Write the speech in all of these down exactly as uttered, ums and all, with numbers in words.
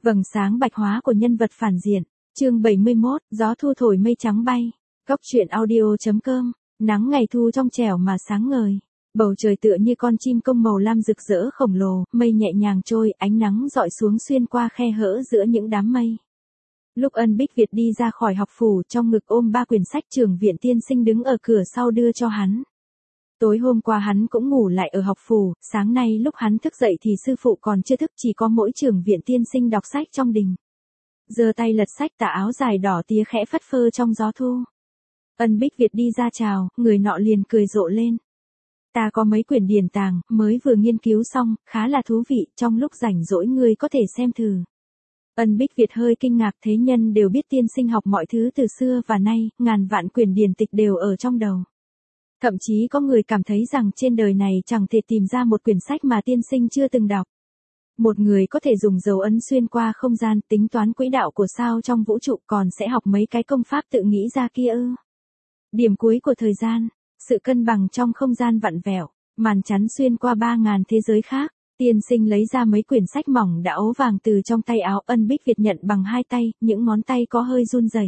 Vầng sáng bạch hóa của nhân vật phản diện. Chương bảy mươi mốt, gió thu thổi mây trắng bay. Góc truyện audio chấm com. Nắng ngày thu trong trẻo mà sáng ngời. Bầu trời tựa như con chim công màu lam rực rỡ khổng lồ, mây nhẹ nhàng trôi, ánh nắng dọi xuống xuyên qua khe hở giữa những đám mây. Lúc Ân Bích Việt đi ra khỏi học phủ, trong ngực ôm ba quyển sách Trường Viện Tiên Sinh đứng ở cửa sau đưa cho hắn. Tối hôm qua hắn cũng ngủ lại ở học phủ, sáng nay lúc hắn thức dậy thì sư phụ còn chưa thức, chỉ có mỗi Trường Viện Tiên Sinh đọc sách trong đình. Giơ tay lật sách, tà áo dài đỏ tía khẽ phất phơ trong gió thu. Ân Bích Việt đi ra chào, người nọ liền cười rộ lên. Ta có mấy quyển điển tàng, mới vừa nghiên cứu xong, khá là thú vị, trong lúc rảnh rỗi ngươi có thể xem thử. Ân Bích Việt hơi kinh ngạc, thế nhân đều biết tiên sinh học mọi thứ từ xưa và nay, ngàn vạn quyển điển tịch đều ở trong đầu. Thậm chí có người cảm thấy rằng trên đời này chẳng thể tìm ra một quyển sách mà tiên sinh chưa từng đọc. Một người có thể dùng dấu ấn xuyên qua không gian, tính toán quỹ đạo của sao trong vũ trụ, còn sẽ học mấy cái công pháp tự nghĩ ra kia ư. Điểm cuối của thời gian, sự cân bằng trong không gian vặn vẹo, màn chắn xuyên qua ba ngàn thế giới khác. Tiên sinh lấy ra mấy quyển sách mỏng đã ố vàng từ trong tay áo. Ân Bích Việt nhận bằng hai tay, những ngón tay có hơi run rẩy.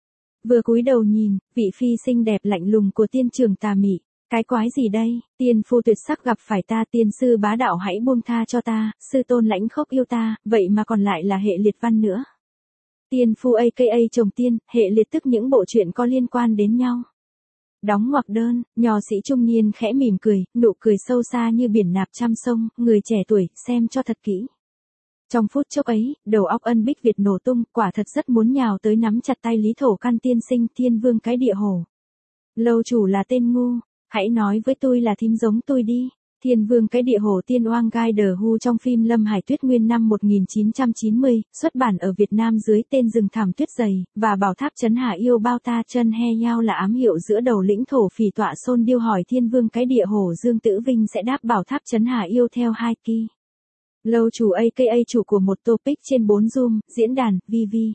Vừa cúi đầu nhìn, vị phi xinh đẹp lạnh lùng của tiên trường tà mị. Cái quái gì đây, tiên phu tuyệt sắc gặp phải ta, tiên sư bá đạo hãy buông tha cho ta, sư tôn lãnh khốc yêu ta, vậy mà còn lại là hệ liệt văn nữa. Tiên phu aka chồng tiên, hệ liệt tức những bộ truyện có liên quan đến nhau. Đóng ngoặc đơn, nho sĩ trung niên khẽ mỉm cười, nụ cười sâu xa như biển nạp trăm sông, người trẻ tuổi, xem cho thật kỹ. Trong phút chốc ấy, đầu óc Ân Bích Việt nổ tung, quả thật rất muốn nhào tới nắm chặt tay Lý Thổ Căn tiên sinh, thiên vương cái địa hồ. Lâu chủ là tên ngu, hãy nói với tôi là thím giống tôi đi. Thiên vương cái địa hồ tiên oang gai đờ hu trong phim Lâm Hải Tuyết Nguyên năm một nghìn chín trăm chín mươi, xuất bản ở Việt Nam dưới tên Rừng Thảm Tuyết Dày, và Bảo Tháp Trấn Hà Yêu Bao Ta Chân He Yao là ám hiệu giữa đầu lĩnh thổ phỉ tọa xôn điêu hỏi thiên vương cái địa hồ Dương Tử Vinh sẽ đáp Bảo Tháp Trấn Hà Yêu theo hai kỳ. Lâu chủ aka chủ của một topic trên bốn Zoom, diễn đàn, vi vi.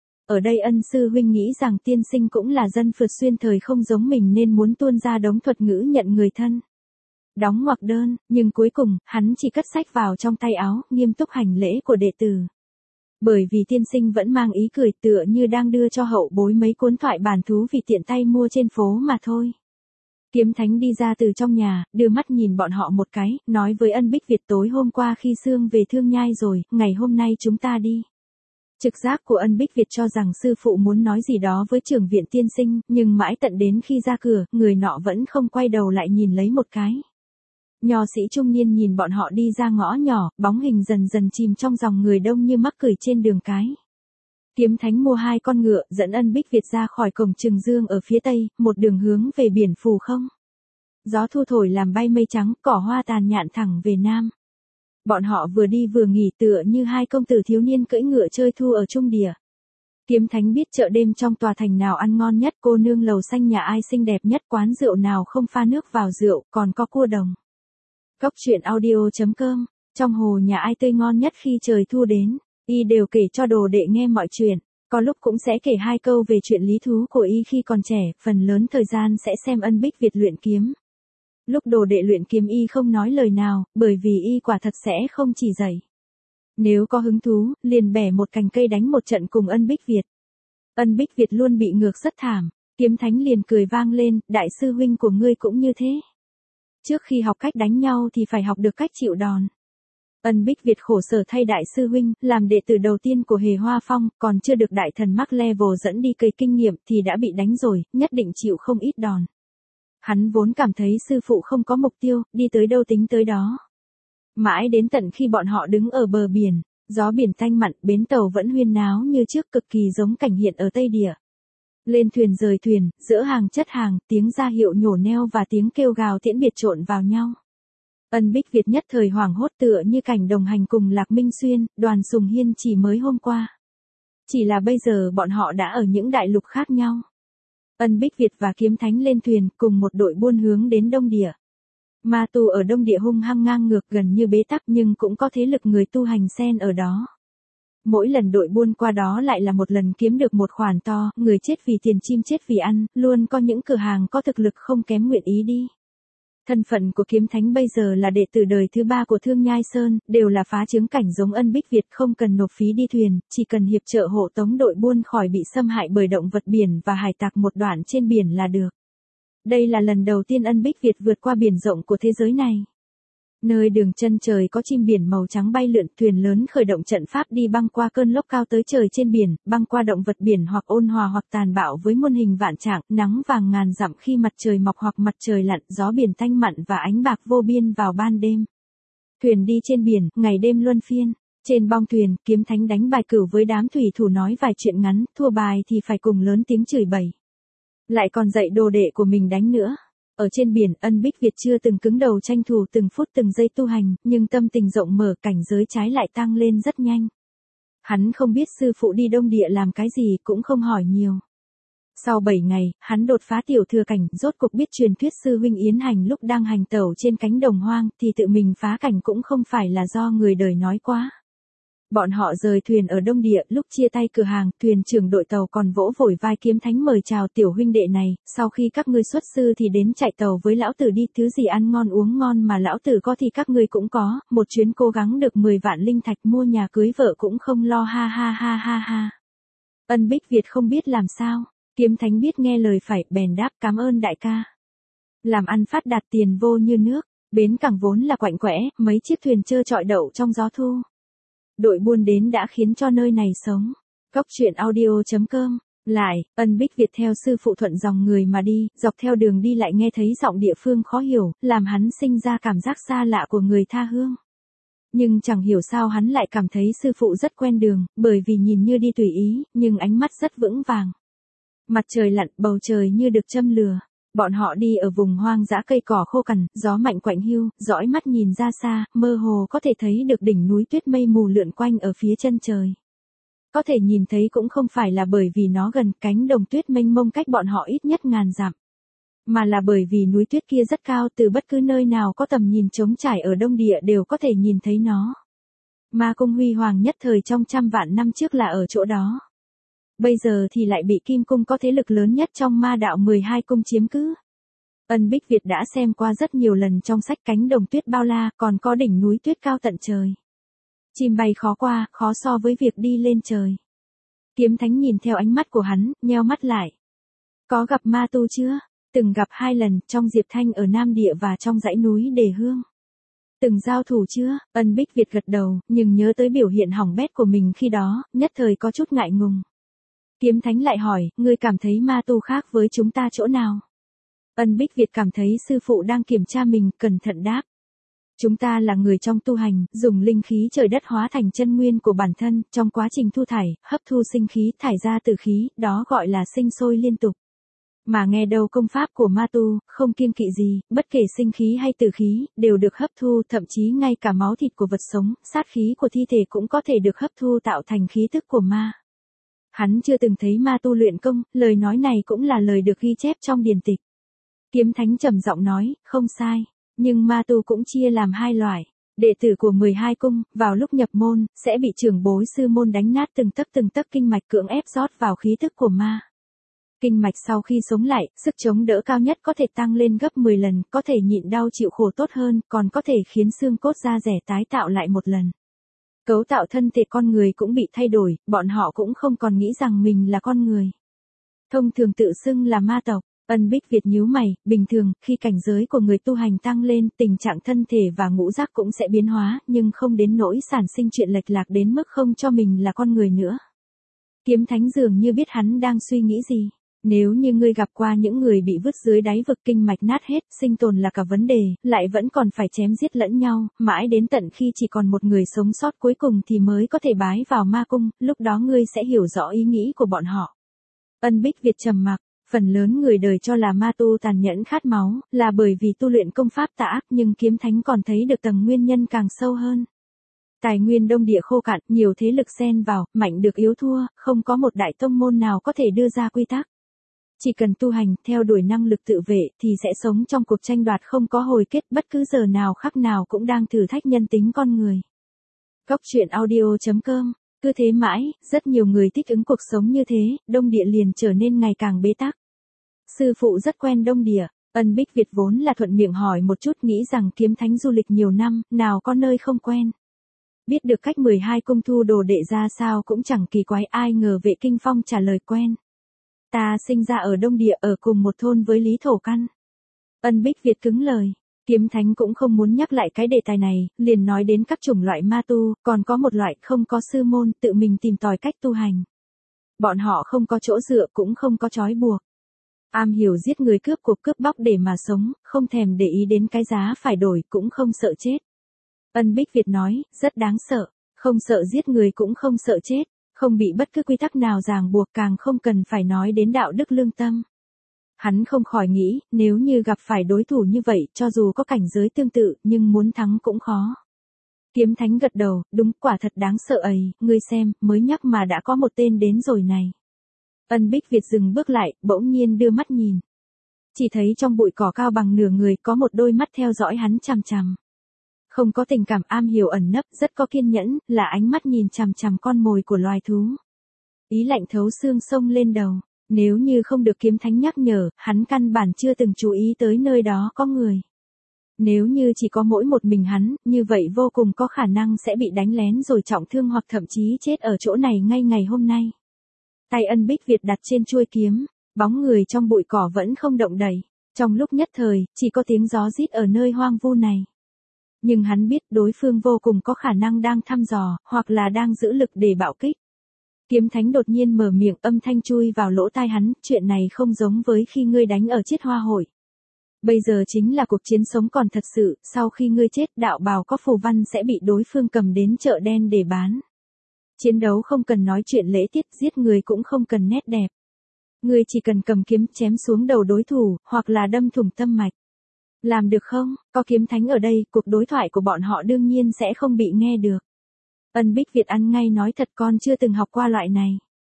Ở đây Ân sư huynh nghĩ rằng tiên sinh cũng là dân phượt xuyên thời không giống mình nên muốn tuôn ra đống thuật ngữ nhận người thân. Đóng ngoặc đơn, nhưng cuối cùng, hắn chỉ cất sách vào trong tay áo, nghiêm túc hành lễ của đệ tử. Bởi vì tiên sinh vẫn mang ý cười tựa như đang đưa cho hậu bối mấy cuốn thoại bản thú vì tiện tay mua trên phố mà thôi. Kiếm Thánh đi ra từ trong nhà, đưa mắt nhìn bọn họ một cái, nói với Ân Bích Việt tối hôm qua khi Sương về Thương Nhai rồi, ngày hôm nay chúng ta đi. Trực giác của Ân Bích Việt cho rằng sư phụ muốn nói gì đó với Trường Viện tiên sinh, nhưng mãi tận đến khi ra cửa, người nọ vẫn không quay đầu lại nhìn lấy một cái. Nho sĩ trung niên nhìn bọn họ đi ra ngõ nhỏ, bóng hình dần dần chìm trong dòng người đông như mắc cười trên đường cái. Kiếm Thánh mua hai con ngựa, dẫn Ân Bích Việt ra khỏi cổng Trường Dương ở phía tây, một đường hướng về biển Phù Không. Gió thu thổi làm bay mây trắng, cỏ hoa tàn nhạn thẳng về nam. Bọn họ vừa đi vừa nghỉ tựa như hai công tử thiếu niên cưỡi ngựa chơi thu ở trung địa. Kiếm Thánh biết chợ đêm trong tòa thành nào ăn ngon nhất, cô nương lầu xanh nhà ai xinh đẹp nhất, quán rượu nào không pha nước vào rượu, còn có cua đồng. Góc truyện audio chấm com, trong hồ nhà ai tươi ngon nhất khi trời thu đến, y đều kể cho đồ đệ nghe mọi chuyện, có lúc cũng sẽ kể hai câu về chuyện lý thú của y khi còn trẻ, phần lớn thời gian sẽ xem Ân Bích Việt luyện kiếm. Lúc đồ đệ luyện kiếm y không nói lời nào, bởi vì y quả thật sẽ không chỉ dạy. Nếu có hứng thú, liền bẻ một cành cây đánh một trận cùng Ân Bích Việt. Ân Bích Việt luôn bị ngược rất thảm, Kiếm Thánh liền cười vang lên, đại sư huynh của ngươi cũng như thế. Trước khi học cách đánh nhau thì phải học được cách chịu đòn. Ân Bích Việt khổ sở thay đại sư huynh, làm đệ tử đầu tiên của Hề Hoa Phong, còn chưa được đại thần Mark Level dẫn đi cày kinh nghiệm thì đã bị đánh rồi, nhất định chịu không ít đòn. Hắn vốn cảm thấy sư phụ không có mục tiêu, đi tới đâu tính tới đó. Mãi đến tận khi bọn họ đứng ở bờ biển, gió biển tanh mặn, bến tàu vẫn huyên náo như trước, cực kỳ giống cảnh hiện ở Tây Địa. Lên thuyền rời thuyền, giữa hàng chất hàng, tiếng ra hiệu nhổ neo và tiếng kêu gào tiễn biệt trộn vào nhau. Ân Bích Việt nhất thời hoảng hốt tựa như cảnh đồng hành cùng Lạc Minh Xuyên, Đoàn Sùng Hiên chỉ mới hôm qua. Chỉ là bây giờ bọn họ đã ở những đại lục khác nhau. Ân Bích Việt và Kiếm Thánh lên thuyền cùng một đội buôn hướng đến Đông Địa. Ma tu ở Đông Địa hung hăng ngang ngược gần như bế tắc nhưng cũng có thế lực người tu hành xen ở đó. Mỗi lần đội buôn qua đó lại là một lần kiếm được một khoản to, người chết vì tiền chim chết vì ăn, luôn có những cửa hàng có thực lực không kém nguyện ý đi. Thân phận của kiếm thánh bây giờ là đệ tử đời thứ ba của Thương Nhai Sơn, đều là phá chứng cảnh giống Ân Bích Việt, không cần nộp phí đi thuyền, chỉ cần hiệp trợ hộ tống đội buôn khỏi bị xâm hại bởi động vật biển và hải tặc một đoạn trên biển là được. Đây là lần đầu tiên Ân Bích Việt vượt qua biển rộng của thế giới này. Nơi đường chân trời có chim biển màu trắng bay lượn, thuyền lớn khởi động trận pháp đi băng qua cơn lốc cao tới trời trên biển, băng qua động vật biển hoặc ôn hòa hoặc tàn bạo với muôn hình vạn trạng, nắng vàng ngàn dặm khi mặt trời mọc hoặc mặt trời lặn, gió biển thanh mặn và ánh bạc vô biên vào ban đêm. Thuyền đi trên biển, ngày đêm luân phiên. Trên bong thuyền, kiếm thánh đánh bài cửu với đám thủy thủ nói vài chuyện ngắn, thua bài thì phải cùng lớn tiếng chửi bậy. Lại còn dạy đồ đệ của mình đánh nữa. Ở trên biển, Ân Bích Việt chưa từng cứng đầu tranh thủ từng phút từng giây tu hành, nhưng tâm tình rộng mở, cảnh giới trái lại tăng lên rất nhanh. Hắn không biết sư phụ đi Đông Địa làm cái gì, cũng không hỏi nhiều. Sau bảy ngày, hắn đột phá tiểu thừa cảnh, rốt cục biết truyền thuyết sư huynh Yến Hành lúc đang hành tẩu trên cánh đồng hoang, thì tự mình phá cảnh cũng không phải là do người đời nói quá. Bọn họ rời thuyền ở Đông Địa, lúc chia tay cửa hàng, thuyền trưởng đội tàu còn vỗ vội vai kiếm thánh mời chào tiểu huynh đệ này, sau khi các ngươi xuất sư thì đến chạy tàu với lão tử đi, thứ gì ăn ngon uống ngon mà lão tử có thì các ngươi cũng có, một chuyến cố gắng được mười vạn linh thạch, mua nhà cưới vợ cũng không lo, ha ha ha ha ha. Ân Bích Việt không biết làm sao, kiếm thánh biết nghe lời phải, bèn đáp cảm ơn đại ca. Làm ăn phát đạt tiền vô như nước, bến cảng vốn là quạnh quẽ, mấy chiếc thuyền trơ trọi đậu trong gió thu. Đội buôn đến đã khiến cho nơi này sống. Góc truyện audio chấm com. Lại, Ân Bích Việt theo sư phụ thuận dòng người mà đi, dọc theo đường đi lại nghe thấy giọng địa phương khó hiểu, làm hắn sinh ra cảm giác xa lạ của người tha hương. Nhưng chẳng hiểu sao hắn lại cảm thấy sư phụ rất quen đường, bởi vì nhìn như đi tùy ý, nhưng ánh mắt rất vững vàng. Mặt trời lặn, bầu trời như được châm lửa. Bọn họ đi ở vùng hoang dã, cây cỏ khô cằn, gió mạnh quạnh hiu, dõi mắt nhìn ra xa, mơ hồ có thể thấy được đỉnh núi tuyết mây mù lượn quanh ở phía chân trời. Có thể nhìn thấy cũng không phải là bởi vì nó gần, cánh đồng tuyết mênh mông cách bọn họ ít nhất ngàn dặm, mà là bởi vì núi tuyết kia rất cao, từ bất cứ nơi nào có tầm nhìn trống trải ở Đông Địa đều có thể nhìn thấy nó. Ma cung huy hoàng nhất thời trong trăm vạn năm trước là ở chỗ đó. Bây giờ thì lại bị Kim Cung có thế lực lớn nhất trong ma đạo mười hai cung chiếm cứ. Ân Bích Việt đã xem qua rất nhiều lần trong sách cánh đồng tuyết bao la, còn có đỉnh núi tuyết cao tận trời. Chim bay khó qua, khó so với việc đi lên trời. Kiếm thánh nhìn theo ánh mắt của hắn, nheo mắt lại. Có gặp ma tu chưa? Từng gặp hai lần, trong Diệp Thanh ở Nam Địa và trong dãy núi Đề Hương. Từng giao thủ chưa? Ân Bích Việt gật đầu, nhưng nhớ tới biểu hiện hỏng bét của mình khi đó, nhất thời có chút ngại ngùng. Kiếm thánh lại hỏi, ngươi cảm thấy ma tu khác với chúng ta chỗ nào? Ân Bích Việt cảm thấy sư phụ đang kiểm tra mình, cẩn thận đáp. Chúng ta là người trong tu hành, dùng linh khí trời đất hóa thành chân nguyên của bản thân, trong quá trình thu thải, hấp thu sinh khí, thải ra tử khí, đó gọi là sinh sôi liên tục. Mà nghe đâu công pháp của ma tu, không kiêng kỵ gì, bất kể sinh khí hay tử khí, đều được hấp thu, thậm chí ngay cả máu thịt của vật sống, sát khí của thi thể cũng có thể được hấp thu tạo thành khí tức của ma. Hắn chưa từng thấy ma tu luyện công, lời nói này cũng là lời được ghi chép trong điển tịch. Kiếm thánh trầm giọng nói, không sai, nhưng ma tu cũng chia làm hai loại. Đệ tử của mười hai cung, vào lúc nhập môn, sẽ bị trưởng bối sư môn đánh nát từng tấc từng tấc kinh mạch, cưỡng ép rót vào khí tức của ma. Kinh mạch sau khi sống lại, sức chống đỡ cao nhất có thể tăng lên gấp mười lần, có thể nhịn đau chịu khổ tốt hơn, còn có thể khiến xương cốt da rẻ tái tạo lại một lần. Cấu tạo thân thể con người cũng bị thay đổi, bọn họ cũng không còn nghĩ rằng mình là con người. Thông thường tự xưng là ma tộc. Ân Bích Việt nhíu mày, bình thường, khi cảnh giới của người tu hành tăng lên, tình trạng thân thể và ngũ giác cũng sẽ biến hóa, nhưng không đến nỗi sản sinh chuyện lệch lạc đến mức không cho mình là con người nữa. Kiếm thánh dường như biết hắn đang suy nghĩ gì. Nếu như ngươi gặp qua những người bị vứt dưới đáy vực, kinh mạch nát hết, sinh tồn là cả vấn đề, lại vẫn còn phải chém giết lẫn nhau, mãi đến tận khi chỉ còn một người sống sót cuối cùng thì mới có thể bái vào ma cung, lúc đó ngươi sẽ hiểu rõ ý nghĩ của bọn họ. Ân Bích Việt trầm mặc. Phần lớn người đời cho là ma tu tàn nhẫn khát máu, là bởi vì tu luyện công pháp tà ác, nhưng kiếm thánh còn thấy được tầng nguyên nhân càng sâu hơn. Tài nguyên Đông Địa khô cạn, nhiều thế lực xen vào, mạnh được yếu thua, không có một đại tông môn nào có thể đưa ra quy tắc. Chỉ cần tu hành, theo đuổi năng lực tự vệ, thì sẽ sống trong cuộc tranh đoạt không có hồi kết, bất cứ giờ nào khắc nào cũng đang thử thách nhân tính con người. Góc truyện audio chấm com. Cứ thế mãi, rất nhiều người thích ứng cuộc sống như thế, Đông Địa liền trở nên ngày càng bế tắc. Sư phụ rất quen Đông Địa, Ân Bích Việt vốn là thuận miệng hỏi một chút, nghĩ rằng Kiếm Thánh du lịch nhiều năm, nào có nơi không quen. Biết được cách mười hai cung thu đồ đệ ra sao cũng chẳng kỳ quái, ai ngờ Vệ Kinh Phong trả lời quen. Ta sinh ra ở Đông Địa, ở cùng một thôn với Lý Thổ Căn. Ân Bích Việt cứng lời. Kiếm Thánh cũng không muốn nhắc lại cái đề tài này, liền nói đến các chủng loại ma tu, còn có một loại không có sư môn, tự mình tìm tòi cách tu hành. Bọn họ không có chỗ dựa cũng không có trói buộc. Am hiểu giết người cướp cuộc cướp bóc để mà sống, không thèm để ý đến cái giá phải đổi, cũng không sợ chết. Ân Bích Việt nói, rất đáng sợ, không sợ giết người cũng không sợ chết, không bị bất cứ quy tắc nào ràng buộc, càng không cần phải nói đến đạo đức lương tâm. Hắn không khỏi nghĩ, nếu như gặp phải đối thủ như vậy, cho dù có cảnh giới tương tự, nhưng muốn thắng cũng khó. Kiếm Thánh gật đầu, đúng, quả thật đáng sợ ấy, ngươi xem, mới nhắc mà đã có một tên đến rồi này. Ân Bích Việt dừng bước lại, bỗng nhiên đưa mắt nhìn. Chỉ thấy trong bụi cỏ cao bằng nửa người có một đôi mắt theo dõi hắn chằm chằm. Không có tình cảm, am hiểu ẩn nấp, rất có kiên nhẫn, là ánh mắt nhìn chằm chằm con mồi của loài thú. Ý lạnh thấu xương xông lên đầu. Nếu như không được Kiếm Thánh nhắc nhở, hắn căn bản chưa từng chú ý tới nơi đó có người. Nếu như chỉ có mỗi một mình hắn, như vậy vô cùng có khả năng sẽ bị đánh lén rồi trọng thương hoặc thậm chí chết ở chỗ này ngay ngày hôm nay. Tay Ân Bích Việt đặt trên chuôi kiếm, bóng người trong bụi cỏ vẫn không động đậy. Trong lúc nhất thời, chỉ có tiếng gió rít ở nơi hoang vu này. Nhưng hắn biết đối phương vô cùng có khả năng đang thăm dò, hoặc là đang giữ lực để bạo kích. Kiếm Thánh đột nhiên mở miệng, âm thanh chui vào lỗ tai hắn, chuyện này không giống với khi ngươi đánh ở Chiết Hoa Hội. Bây giờ chính là cuộc chiến sống còn thật sự, sau khi ngươi chết, đạo bào có phù văn sẽ bị đối phương cầm đến chợ đen để bán. Chiến đấu không cần nói chuyện lễ tiết, giết người cũng không cần nét đẹp. Ngươi chỉ cần cầm kiếm chém xuống đầu đối thủ, hoặc là đâm thủng tâm mạch. Làm được không? Có Kiếm Thánh ở đây, cuộc đối thoại của bọn họ đương nhiên sẽ không bị nghe được. Ân Bích Việt ăn ngay nói thật, con chưa từng học qua loại này.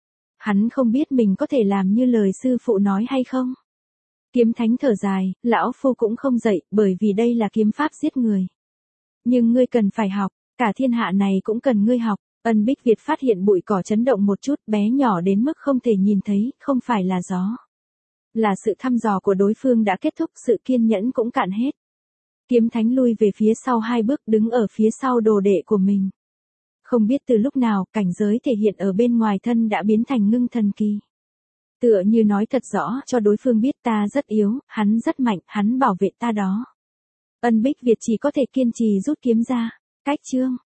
Hắn không biết mình có thể làm như lời sư phụ nói hay không. Kiếm Thánh thở dài, lão phu cũng không dạy, bởi vì đây là kiếm pháp giết người. Nhưng ngươi cần phải học, cả thiên hạ này cũng cần ngươi học. Ân Bích Việt phát hiện bụi cỏ chấn động một chút, bé nhỏ đến mức không thể nhìn thấy, không phải là gió. Là sự thăm dò của đối phương đã kết thúc, sự kiên nhẫn cũng cạn hết. Kiếm Thánh lui về phía sau hai bước, đứng ở phía sau đồ đệ của mình. Không biết từ lúc nào, cảnh giới thể hiện ở bên ngoài thân đã biến thành ngưng thần kỳ. Tựa như nói thật rõ cho đối phương biết ta rất yếu, hắn rất mạnh, hắn bảo vệ ta đó. Ân Bích Việt chỉ có thể kiên trì rút kiếm ra. Cách chương